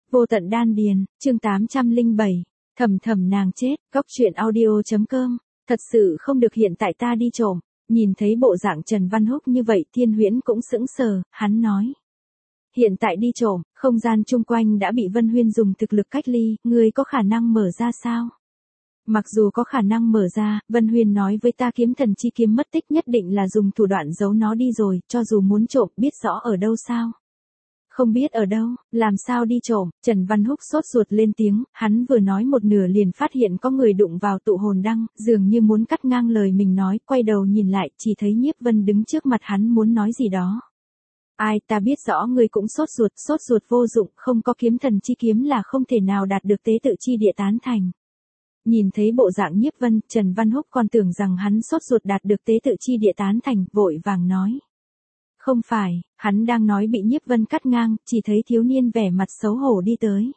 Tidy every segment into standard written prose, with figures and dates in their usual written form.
Vô tận đan điền, chương 807. Thầm thầm nàng chết, góc truyện audio.com. Thật sự không được, hiện tại ta đi trộm. Nhìn thấy bộ dạng Trần Văn Húc như vậy, Thiên Huyễn cũng sững sờ, hắn nói. Hiện tại đi trộm, không gian chung quanh đã bị Vân Huyên dùng thực lực cách ly, ngươi có khả năng mở ra sao? Mặc dù có khả năng mở ra, Vân Huyên nói với ta kiếm thần chi kiếm mất tích nhất định là dùng thủ đoạn giấu nó đi rồi, cho dù muốn trộm, biết rõ ở đâu sao? Không biết ở đâu, làm sao đi trộm? Trần Văn Húc sốt ruột lên tiếng, hắn vừa nói một nửa liền phát hiện có người đụng vào tụ hồn đăng, dường như muốn cắt ngang lời mình nói, quay đầu nhìn lại, chỉ thấy Nhiếp Vân đứng trước mặt hắn muốn nói gì đó. Ai, ta biết rõ ngươi cũng sốt ruột vô dụng, không có kiếm thần chi kiếm là không thể nào đạt được tế tự chi địa tán thành. Nhìn thấy bộ dạng Nhiếp Vân, Trần Văn Húc còn tưởng rằng hắn sốt ruột đạt được tế tự chi địa tán thành, vội vàng nói. Không phải, hắn đang nói bị Nhiếp Vân cắt ngang, chỉ thấy thiếu niên vẻ mặt xấu hổ đi tới.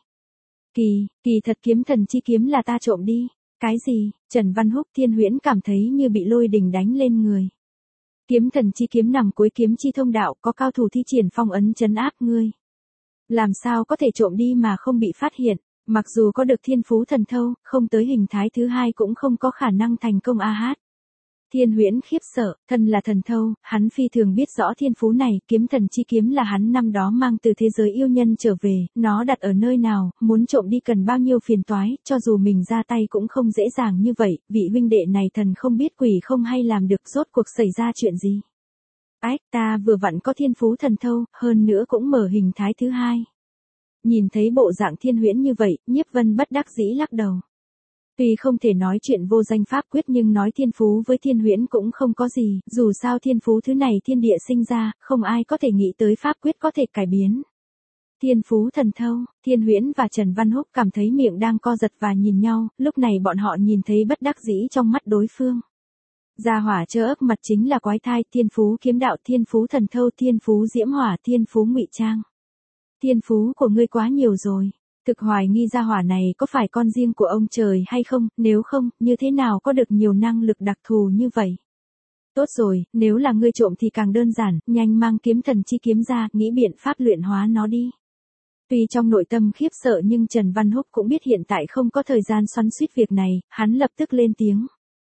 Kỳ thật kiếm thần chi kiếm là ta trộm đi. Cái gì? Trần Văn Húc Thiên Huyễn cảm thấy như bị lôi đình đánh lên người. Kiếm thần chi kiếm nằm cuối kiếm chi thông đạo, có cao thủ thi triển phong ấn trấn áp ngươi. Làm sao có thể trộm đi mà không bị phát hiện, mặc dù có được thiên phú thần thâu, không tới hình thái thứ hai cũng không có khả năng thành công a hát. Thiên Huyễn khiếp sợ, thân là thần thâu, hắn phi thường biết rõ thiên phú này, kiếm thần chi kiếm là hắn năm đó mang từ thế giới yêu nhân trở về, nó đặt ở nơi nào, muốn trộm đi cần bao nhiêu phiền toái, cho dù mình ra tay cũng không dễ dàng như vậy, vị huynh đệ này thần không biết quỷ không hay làm được, rốt cuộc xảy ra chuyện gì. Ách, ta vừa vặn có thiên phú thần thâu, hơn nữa cũng mở hình thái thứ hai. Nhìn thấy bộ dạng Thiên Huyễn như vậy, Nhiếp Vân bất đắc dĩ lắc đầu. Tuy không thể nói chuyện vô danh pháp quyết nhưng nói thiên phú với Thiên Huyễn cũng không có gì, dù sao thiên phú thứ này thiên địa sinh ra, không ai có thể nghĩ tới pháp quyết có thể cải biến. Thiên phú thần thâu, Thiên Huyễn và Trần Văn Húc cảm thấy miệng đang co giật và nhìn nhau, lúc này bọn họ nhìn thấy bất đắc dĩ trong mắt đối phương. Gia hỏa chơ ấp mặt chính là quái thai, thiên phú kiếm đạo, thiên phú thần thâu, thiên phú diễm hỏa, thiên phú ngụy trang. Thiên phú của ngươi quá nhiều rồi. Thực hoài nghi gia hỏa này có phải con riêng của ông trời hay không, nếu không, như thế nào có được nhiều năng lực đặc thù như vậy. Tốt rồi, nếu là ngươi trộm thì càng đơn giản, nhanh mang kiếm thần chi kiếm ra, nghĩ biện pháp luyện hóa nó đi. Tuy trong nội tâm khiếp sợ nhưng Trần Văn Húc cũng biết hiện tại không có thời gian xoắn xuýt việc này, hắn lập tức lên tiếng.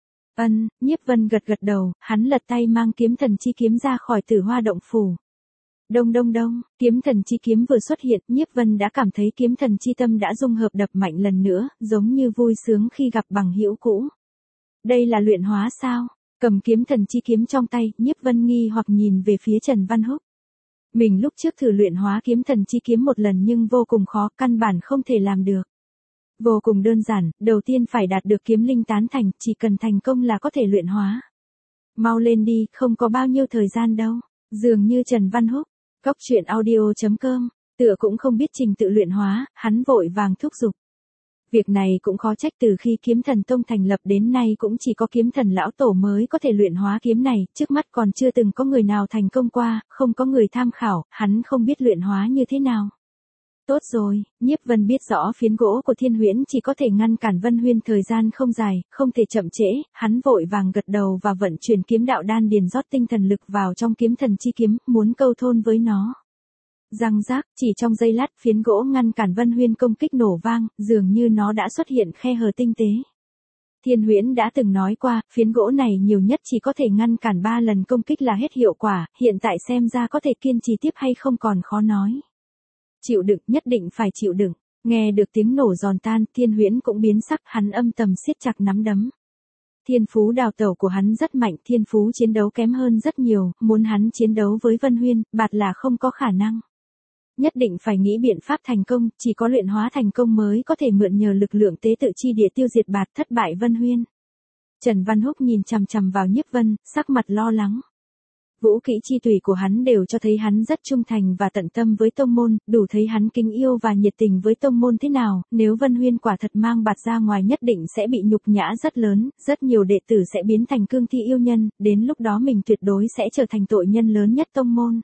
Nhiếp Vân gật đầu, hắn lật tay mang kiếm thần chi kiếm ra khỏi Tử Hoa động phủ. Đông, kiếm thần chi kiếm vừa xuất hiện, Nhiếp Vân đã cảm thấy kiếm thần chi tâm đã dung hợp đập mạnh lần nữa, giống như vui sướng khi gặp bằng hữu cũ. Đây là luyện hóa sao? Cầm kiếm thần chi kiếm trong tay, Nhiếp Vân nghi hoặc nhìn về phía Trần Văn Húc. Mình lúc trước thử luyện hóa kiếm thần chi kiếm một lần nhưng vô cùng khó, căn bản không thể làm được. Vô cùng đơn giản, đầu tiên phải đạt được kiếm linh tán thành, chỉ cần thành công là có thể luyện hóa. Mau lên đi, không có bao nhiêu thời gian đâu. Dường như Trần Văn Húc, góc truyện audio.com, tựa cũng không biết trình tự luyện hóa, hắn vội vàng thúc giục. Việc này cũng khó trách, từ khi kiếm thần tông thành lập đến nay cũng chỉ có kiếm thần lão tổ mới có thể luyện hóa kiếm này, trước mắt còn chưa từng có người nào thành công qua, không có người tham khảo, hắn không biết luyện hóa như thế nào. Tốt rồi, Nhiếp Vân biết rõ phiến gỗ của Thiên Huyễn chỉ có thể ngăn cản Vân Huyên thời gian không dài, không thể chậm trễ, hắn vội vàng gật đầu và vận chuyển kiếm đạo đan điền rót tinh thần lực vào trong kiếm thần chi kiếm, muốn câu thôn với nó. Răng rác, chỉ trong giây lát phiến gỗ ngăn cản Vân Huyên công kích nổ vang, dường như nó đã xuất hiện khe hở tinh tế. Thiên Huyễn đã từng nói qua, phiến gỗ này nhiều nhất chỉ có thể ngăn cản 3 lần công kích là hết hiệu quả, hiện tại xem ra có thể kiên trì tiếp hay không còn khó nói. Chịu đựng, nhất định phải chịu đựng. Nghe được tiếng nổ giòn tan, Thiên Huyễn cũng biến sắc, hắn âm thầm siết chặt nắm đấm. Thiên phú đào tẩu của hắn rất mạnh, thiên phú chiến đấu kém hơn rất nhiều, muốn hắn chiến đấu với Vân Huyên, bạt là không có khả năng. Nhất định phải nghĩ biện pháp thành công, chỉ có luyện hóa thành công mới có thể mượn nhờ lực lượng tế tự chi địa tiêu diệt bạt, thất bại Vân Huyên. Trần Văn Húc nhìn chằm chằm vào Nhiếp Vân, sắc mặt lo lắng. Vũ kỹ chi tùy của hắn đều cho thấy hắn rất trung thành và tận tâm với tông môn, đủ thấy hắn kính yêu và nhiệt tình với tông môn thế nào, nếu Vân Huyên quả thật mang bạt ra ngoài nhất định sẽ bị nhục nhã rất lớn, rất nhiều đệ tử sẽ biến thành cương thi yêu nhân, đến lúc đó mình tuyệt đối sẽ trở thành tội nhân lớn nhất tông môn.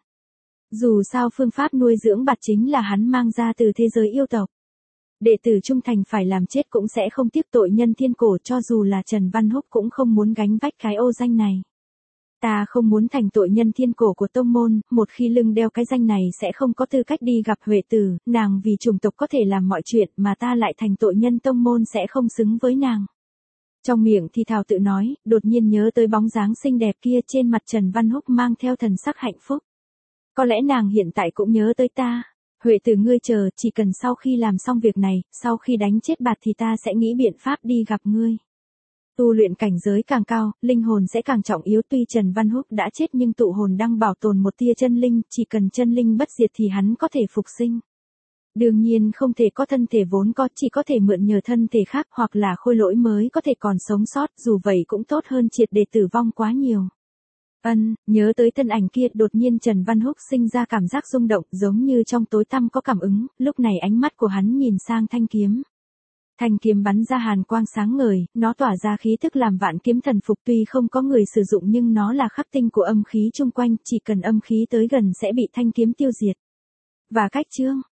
Dù sao phương pháp nuôi dưỡng bạt chính là hắn mang ra từ thế giới yêu tộc. Đệ tử trung thành phải làm chết cũng sẽ không tiếc, tội nhân thiên cổ, cho dù là Trần Văn Húc cũng không muốn gánh vách cái ô danh này. Ta không muốn thành tội nhân thiên cổ của tông môn, một khi lưng đeo cái danh này sẽ không có tư cách đi gặp Huệ Tử, nàng vì chủng tộc có thể làm mọi chuyện mà ta lại thành tội nhân tông môn sẽ không xứng với nàng. Trong miệng thì thào tự nói, đột nhiên nhớ tới bóng dáng xinh đẹp kia trên mặt Trần Văn Húc mang theo thần sắc hạnh phúc. Có lẽ nàng hiện tại cũng nhớ tới ta. Huệ Tử ngươi chờ, chỉ cần sau khi làm xong việc này, sau khi đánh chết Bạt thì ta sẽ nghĩ biện pháp đi gặp ngươi. Tu luyện cảnh giới càng cao, linh hồn sẽ càng trọng yếu, tuy Trần Văn Húc đã chết nhưng tụ hồn đang bảo tồn một tia chân linh, chỉ cần chân linh bất diệt thì hắn có thể phục sinh. Đương nhiên không thể có thân thể vốn có, chỉ có thể mượn nhờ thân thể khác hoặc là khôi lỗi mới có thể còn sống sót, dù vậy cũng tốt hơn triệt để tử vong quá nhiều. Nhớ tới thân ảnh kia, đột nhiên Trần Văn Húc sinh ra cảm giác rung động, giống như trong tối tăm có cảm ứng, lúc này ánh mắt của hắn nhìn sang thanh kiếm. Thanh kiếm bắn ra hàn quang sáng ngời, nó tỏa ra khí thức làm vạn kiếm thần phục, tuy không có người sử dụng nhưng nó là khắc tinh của âm khí chung quanh, chỉ cần âm khí tới gần sẽ bị thanh kiếm tiêu diệt. Và cách chương